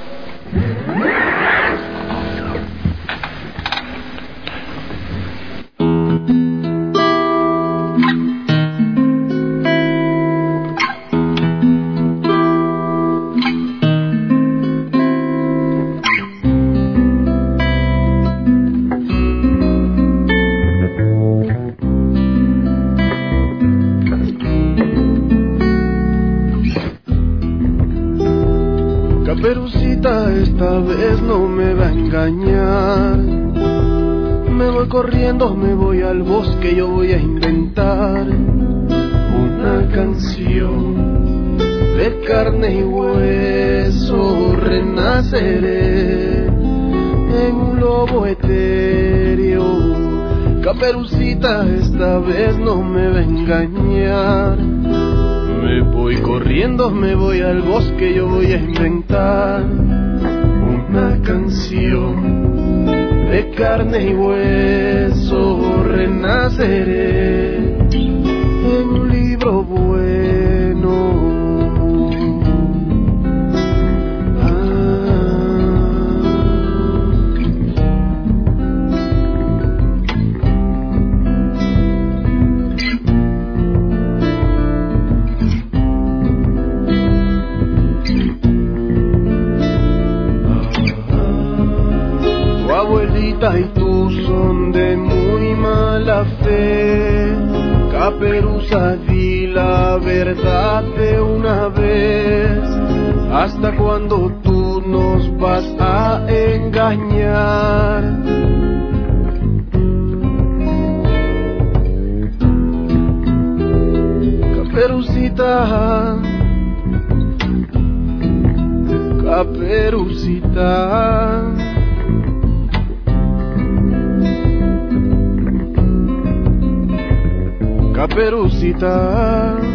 [SPEAKER 16] Esta vez no me va a engañar. Me voy corriendo, me voy al bosque, yo voy a inventar una canción de carne y hueso. Renaceré en un lobo etéreo. Caperucita, esta vez no me va a engañar. Me voy corriendo, me voy al bosque, yo voy a inventar una canción de carne y hueso. Renaceré en un libro bueno. Y tú son de muy mala fe. Caperuza, di la verdad de una vez. ¿Hasta cuándo tú nos vas a engañar? Caperucita, Caperucita. Caperucita.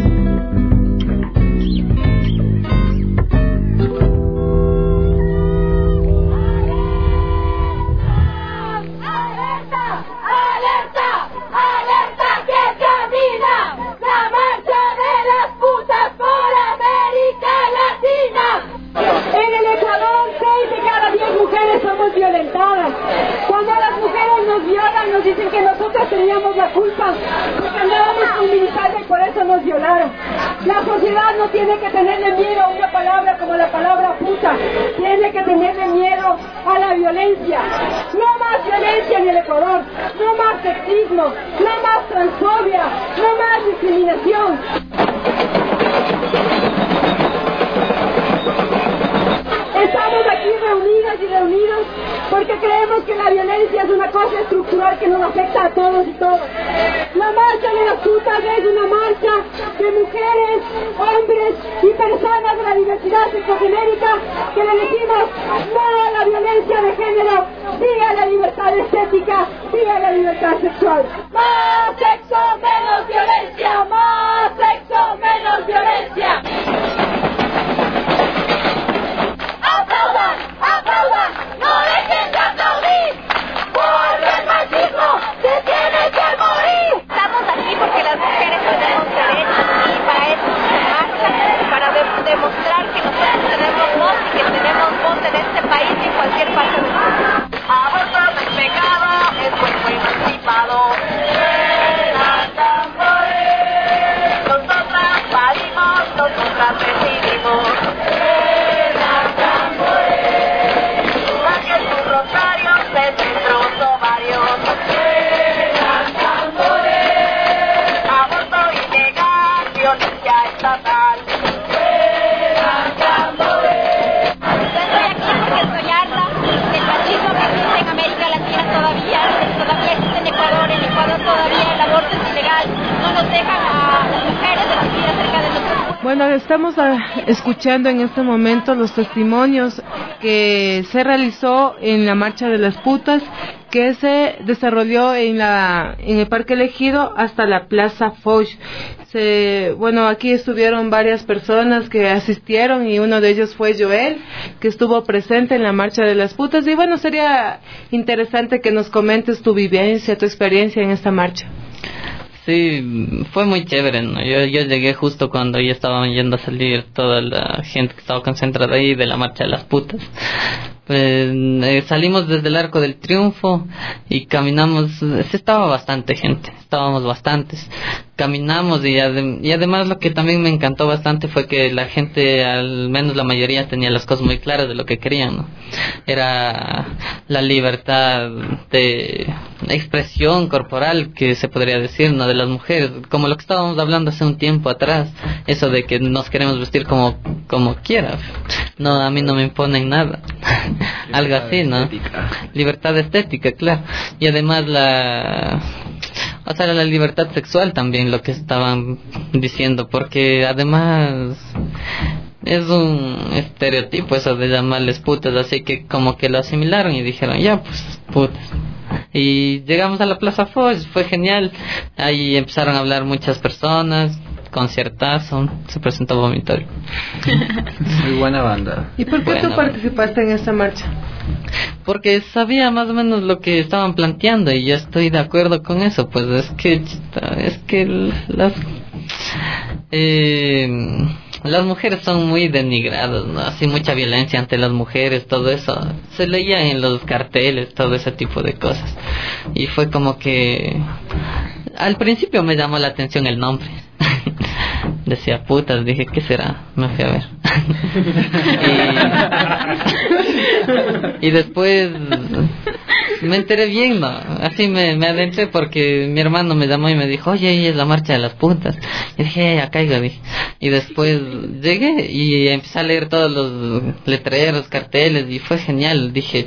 [SPEAKER 17] Violentadas. Cuando a las mujeres nos violan, nos dicen que nosotros teníamos la culpa porque andábamos con militares, por eso nos violaron. La sociedad no tiene que tenerle miedo a una palabra como la palabra puta, tiene que tenerle miedo a la violencia. No más violencia en el Ecuador, no más sexismo, no más transfobia, no más discriminación. Estamos aquí reunidas y reunidos porque creemos que la violencia es una cosa estructural que nos afecta a todos y todas. La marcha de las putas es una marcha de mujeres, hombres y personas de la diversidad sexogenérica que le decimos no a la violencia de género, sí a la libertad estética, sí a la libertad sexual. Más sexo, menos violencia, más sexo, menos violencia. ¡Aplaudan! ¡Aplaudan! ¡No dejen de aplaudir! ¡Porque el machismo se tiene que morir!
[SPEAKER 18] Estamos aquí porque las mujeres tenemos derechos y para eso se marcha, para de- demostrar que nosotros tenemos voz y que tenemos voz en este país y en cualquier parte del mundo. Aborto es pecado, es cuerpo emancipado. Nosotras parimos, nosotras recibimos. Aborto ilegal, violencia estatal. a las mujeres de la vida acerca de nosotros.
[SPEAKER 4] Bueno, estamos uh, escuchando en este momento los testimonios que se realizó en la Marcha de las Putas, que se desarrolló en la en el Parque Elegido hasta la Plaza Foch. Se, bueno, aquí estuvieron varias personas que asistieron y uno de ellos fue Joel, que estuvo presente en la Marcha de las Putas. Y bueno, sería interesante que nos comentes tu vivencia, tu experiencia en esta marcha.
[SPEAKER 5] Sí, fue muy chévere, ¿no? Yo, yo llegué justo cuando ya estaban yendo a salir toda la gente que estaba concentrada ahí de la Marcha de las Putas. Pues, eh, salimos desde el Arco del Triunfo y caminamos, sí, estaba bastante gente, estábamos bastantes, caminamos y, adem- y además lo que también me encantó bastante fue que la gente, al menos la mayoría, tenía las cosas muy claras de lo que querían, ¿no? Era la libertad de expresión corporal, que se podría decir, ¿no? De las mujeres, como lo que estábamos hablando hace un tiempo atrás, eso de que nos queremos vestir como, como quieras, no, a mí no me imponen nada. Algo así, ¿no? Estética. Libertad estética, claro. Y además la... O sea, la libertad sexual también, lo que estaban diciendo, porque además es un estereotipo eso de llamarles putas, así que como que lo asimilaron y dijeron, ya, pues, putas. Y llegamos a la Plaza Foch, fue genial. Ahí empezaron a hablar muchas personas, conciertazo, se presentó Vomitorio.
[SPEAKER 7] Muy buena banda.
[SPEAKER 4] ¿Y por qué
[SPEAKER 5] Buena
[SPEAKER 4] tú participaste en esta marcha?
[SPEAKER 5] Porque sabía más o menos lo que estaban planteando y yo estoy de acuerdo con eso. Pues es que es que las eh, las mujeres son muy denigradas, ¿no? Así mucha violencia ante las mujeres, todo eso se leía en los carteles, todo ese tipo de cosas. Y fue como que al principio me llamó la atención el nombre. Decía putas, dije, ¿qué será? Me fui a ver. y, y después me enteré bien, ¿no? Así me, me adentré porque mi hermano me llamó y me dijo, oye, ahí es la Marcha de las Putas. Y dije, ya caigo, dije. Y después llegué y empecé a leer todos los letreros, carteles y fue genial. Dije,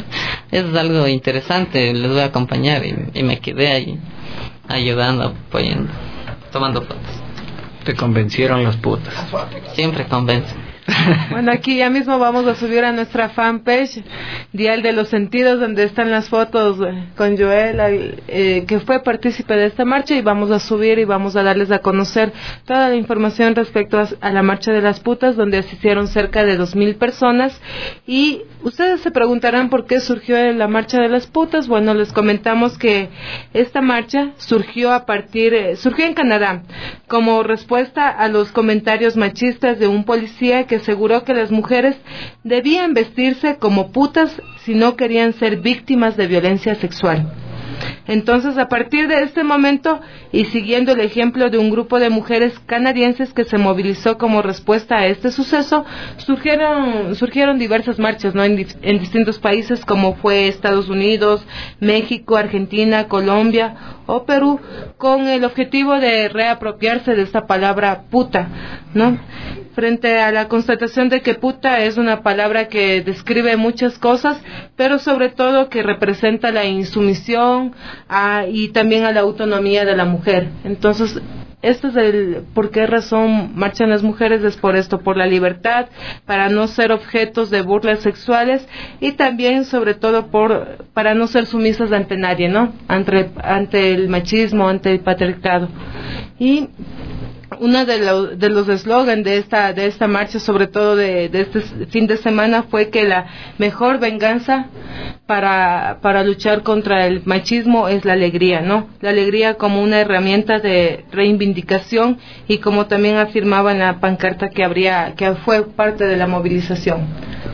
[SPEAKER 5] es algo interesante, les voy a acompañar. Y, y me quedé ahí ayudando, apoyando, tomando fotos.
[SPEAKER 7] Te convencieron las putas.
[SPEAKER 5] Siempre convencen.
[SPEAKER 4] Bueno, aquí ya mismo vamos a subir a nuestra fanpage Dial de los Sentidos, donde están las fotos con Joel, eh, que fue partícipe de esta marcha, y vamos a subir y vamos a darles a conocer toda la información respecto a, a la Marcha de las Putas, donde asistieron cerca de dos mil personas. Y ustedes se preguntarán por qué surgió la Marcha de las Putas. Bueno, les comentamos que esta marcha surgió a partir, eh, surgió en Canadá, como respuesta a los comentarios machistas de un policía que que aseguró que las mujeres debían vestirse como putas si no querían ser víctimas de violencia sexual. Entonces, a partir de este momento, y siguiendo el ejemplo de un grupo de mujeres canadienses que se movilizó como respuesta a este suceso, surgieron surgieron diversas marchas, ¿no? en, di- en distintos países, como fue Estados Unidos, México, Argentina, Colombia o Perú, con el objetivo de reapropiarse de esta palabra puta, ¿no? Frente a la constatación de que puta es una palabra que describe muchas cosas, pero sobre todo que representa la insumisión a, y también a la autonomía de la mujer. Entonces, esto es el por qué razón marchan las mujeres, es por esto, por la libertad, para no ser objetos de burlas sexuales y también, sobre todo, por para no ser sumisas ante nadie, ¿no? Ante, ante el machismo, ante el patriarcado. Y uno de, lo, de los eslogans de esta de esta marcha, sobre todo de, de este fin de semana, fue que la mejor venganza para para luchar contra el machismo es la alegría, ¿no? La alegría como una herramienta de reivindicación, y como también afirmaba en la pancarta que habría que fue parte de la movilización.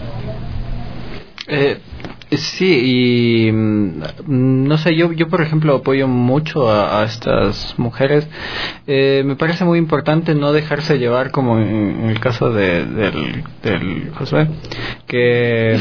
[SPEAKER 7] Eh, sí, y mm, no sé, yo yo por ejemplo apoyo mucho a, a estas mujeres. Eh, me parece muy importante no dejarse llevar, como en, en el caso de del, del Josué, que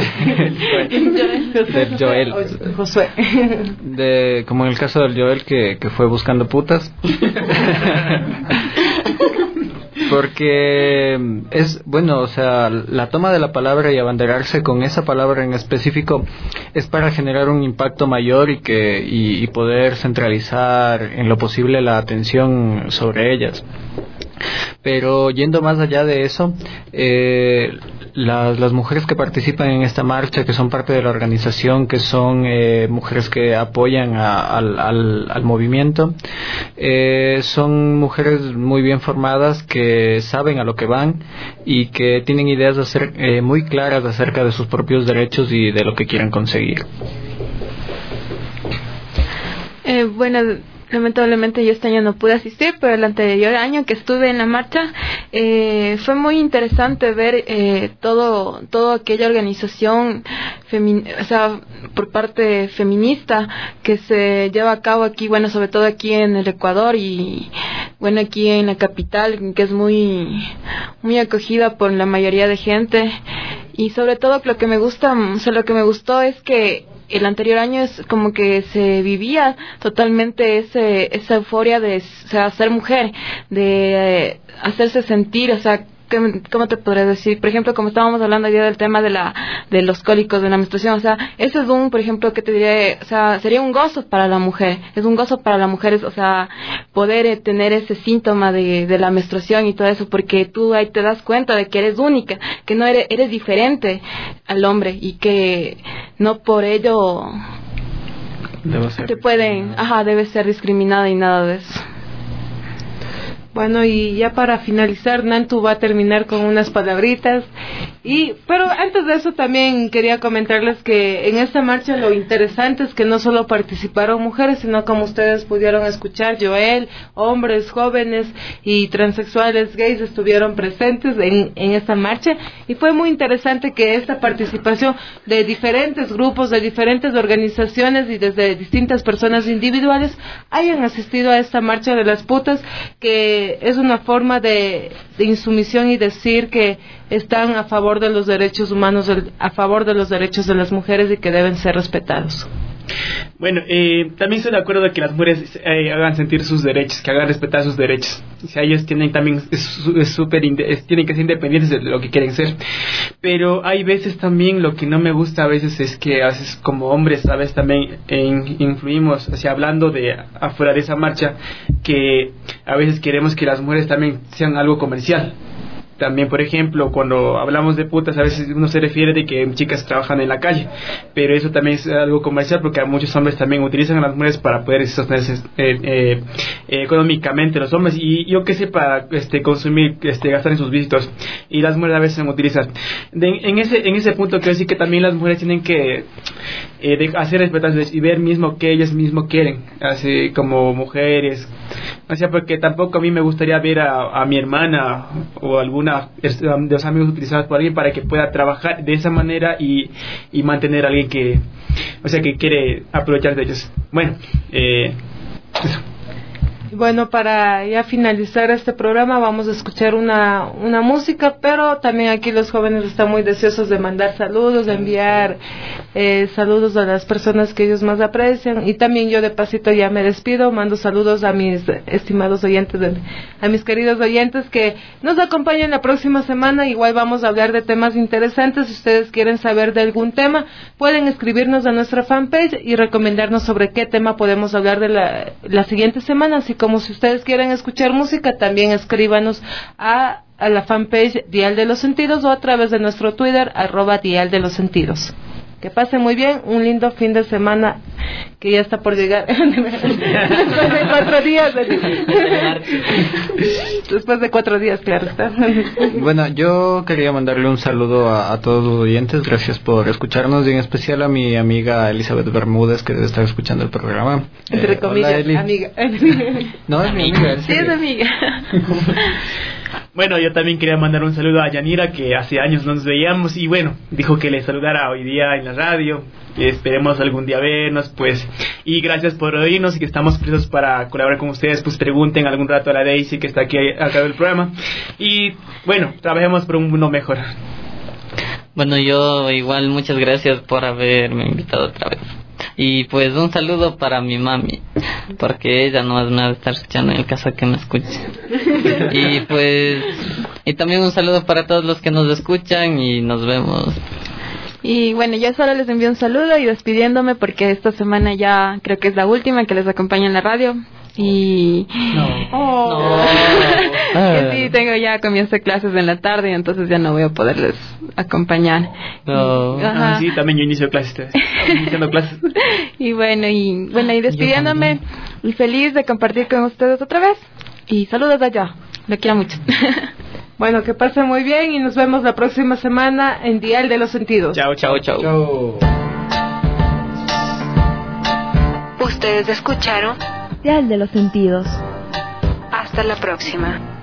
[SPEAKER 7] del Joel,
[SPEAKER 4] Josué,
[SPEAKER 7] de como en el caso del Joel que que fue buscando putas. porque es, bueno, o sea, la toma de la palabra y abanderarse con esa palabra en específico es para generar un impacto mayor y que y, y poder centralizar en lo posible la atención sobre ellas. Pero yendo más allá de eso, eh, las, las mujeres que participan en esta marcha, que son parte de la organización, que son eh, mujeres que apoyan a, al, al, al movimiento, eh, son mujeres muy bien formadas, que saben a lo que van y que tienen ideas de hacer, eh, muy claras acerca de sus propios derechos y de lo que quieren conseguir.
[SPEAKER 8] Eh, bueno, lamentablemente yo este año no pude asistir, pero el anterior año que estuve en la marcha eh, fue muy interesante ver eh, todo todo aquella organización femi- o sea, por parte feminista que se lleva a cabo aquí, bueno, sobre todo aquí en el Ecuador y bueno, aquí en la capital, que es muy muy acogida por la mayoría de gente. Y sobre todo lo que me gusta, o sea, lo que me gustó es que el anterior año es como que se vivía totalmente ese esa euforia de, o sea, ser mujer, de eh, hacerse sentir, o sea, ¿cómo te podré decir? Por ejemplo, como estábamos hablando ayer del tema de la de los cólicos de la menstruación, o sea, eso es un, por ejemplo, que te diré, o sea, sería un gozo para la mujer, es un gozo para la mujer, o sea, poder eh, tener ese síntoma de, de la menstruación y todo eso, porque tú ahí te das cuenta de que eres única, que no eres, eres diferente al hombre y que no por ello te pueden, ajá, debes ser discriminada y nada de eso.
[SPEAKER 4] Bueno, y ya para finalizar, Nantu va a terminar con unas palabritas. Y, pero antes de eso también quería comentarles que en esta marcha lo interesante es que no solo participaron mujeres, sino como ustedes pudieron escuchar, Joel, hombres, jóvenes y transexuales gays estuvieron presentes en, en esta marcha. Y fue muy interesante que esta participación de diferentes grupos, de diferentes organizaciones y desde distintas personas individuales hayan asistido a esta marcha de las putas, que es una forma de, de insumisión y decir que están a favor de los derechos humanos, a favor de los derechos de las mujeres y que deben ser respetados.
[SPEAKER 6] Bueno, eh, también estoy de acuerdo de que las mujeres eh, hagan sentir sus derechos, que hagan respetar sus derechos. O sea, ellos tienen también, es, es super, es, tienen que ser independientes de lo que quieren ser. Pero hay veces también, lo que no me gusta a veces es que a veces como hombres, a veces también eh, influimos, o sea, hablando de afuera de esa marcha, que a veces queremos que las mujeres también sean algo comercial. También, por ejemplo, cuando hablamos de putas, a veces uno se refiere de que chicas trabajan en la calle, pero eso también es algo comercial porque muchos hombres también utilizan a las mujeres para poder sostenerse eh, eh, económicamente los hombres y yo qué sé, para este, consumir, este, gastar en sus visitos, y las mujeres a veces se utilizan. De, en ese en ese punto quiero decir que también las mujeres tienen que eh, de hacer respetar y ver mismo que ellas mismo quieren, así como mujeres. O sea, porque tampoco a mí me gustaría ver a, a mi hermana o alguna de los amigos utilizados por alguien para que pueda trabajar de esa manera y, y mantener a alguien que, o sea, que quiere aprovechar de ellos. Bueno, eh, eso.
[SPEAKER 4] Bueno, para ya finalizar este programa vamos a escuchar una, una música, pero también aquí los jóvenes están muy deseosos de mandar saludos, de enviar eh, saludos a las personas que ellos más aprecian, y también yo de pasito ya me despido, mando saludos a mis estimados oyentes, de, a mis queridos oyentes que nos acompañan la próxima semana. Igual vamos a hablar de temas interesantes. Si ustedes quieren saber de algún tema, pueden escribirnos a nuestra fanpage y recomendarnos sobre qué tema podemos hablar de la, la siguiente semana, así como si ustedes quieren escuchar música, también escríbanos a, a la fanpage Dial de los Sentidos o a través de nuestro Twitter, arroba Dial de los Sentidos. Que pasen muy bien, un lindo fin de semana que ya está por llegar. Después de cuatro días. Después de cuatro días, claro está.
[SPEAKER 7] Bueno, yo quería mandarle un saludo a, a todos los oyentes. Gracias por escucharnos, y en especial a mi amiga Elizabeth Bermúdez, que debe estar escuchando el programa.
[SPEAKER 4] Entre eh, comillas, hola, amiga.
[SPEAKER 7] No, es amiga.
[SPEAKER 8] Sí, es amiga.
[SPEAKER 6] Bueno, yo también quería mandar un saludo a Yanira, que hace años no nos veíamos, y bueno, dijo que le saludara hoy día en la radio. Esperemos algún día vernos, pues, y gracias por oírnos, y que estamos prestos para colaborar con ustedes. Pues pregunten algún rato a la Daisy, que está aquí acá del programa, y bueno, trabajemos por un mundo mejor.
[SPEAKER 5] Bueno, yo igual muchas gracias por haberme invitado otra vez, y pues un saludo para mi mami. porque ella no me va a estar escuchando en el caso de que me escuche. Y pues, y también un saludo para todos los que nos escuchan y nos vemos.
[SPEAKER 8] Y bueno, yo solo les envío un saludo y despidiéndome porque esta semana ya creo que es la última que les acompaña en la radio. Y
[SPEAKER 6] no,
[SPEAKER 8] oh. no. Sí, tengo ya comienzo clases en la tarde, entonces ya no voy a poderles acompañar.
[SPEAKER 5] No.
[SPEAKER 8] Y, ajá.
[SPEAKER 6] Ah, sí, también yo inicio clases, iniciando clases.
[SPEAKER 8] Y bueno, y bueno, y despidiéndome y feliz de compartir con ustedes otra vez. Y saludos de allá. Lo quiero mucho.
[SPEAKER 4] Bueno, que pasen muy bien y nos vemos la próxima semana en Dial de los Sentidos.
[SPEAKER 6] Chao, chao, chao.
[SPEAKER 7] Chao.
[SPEAKER 15] Ustedes escucharon
[SPEAKER 1] Dial de los Sentidos.
[SPEAKER 15] Hasta la próxima.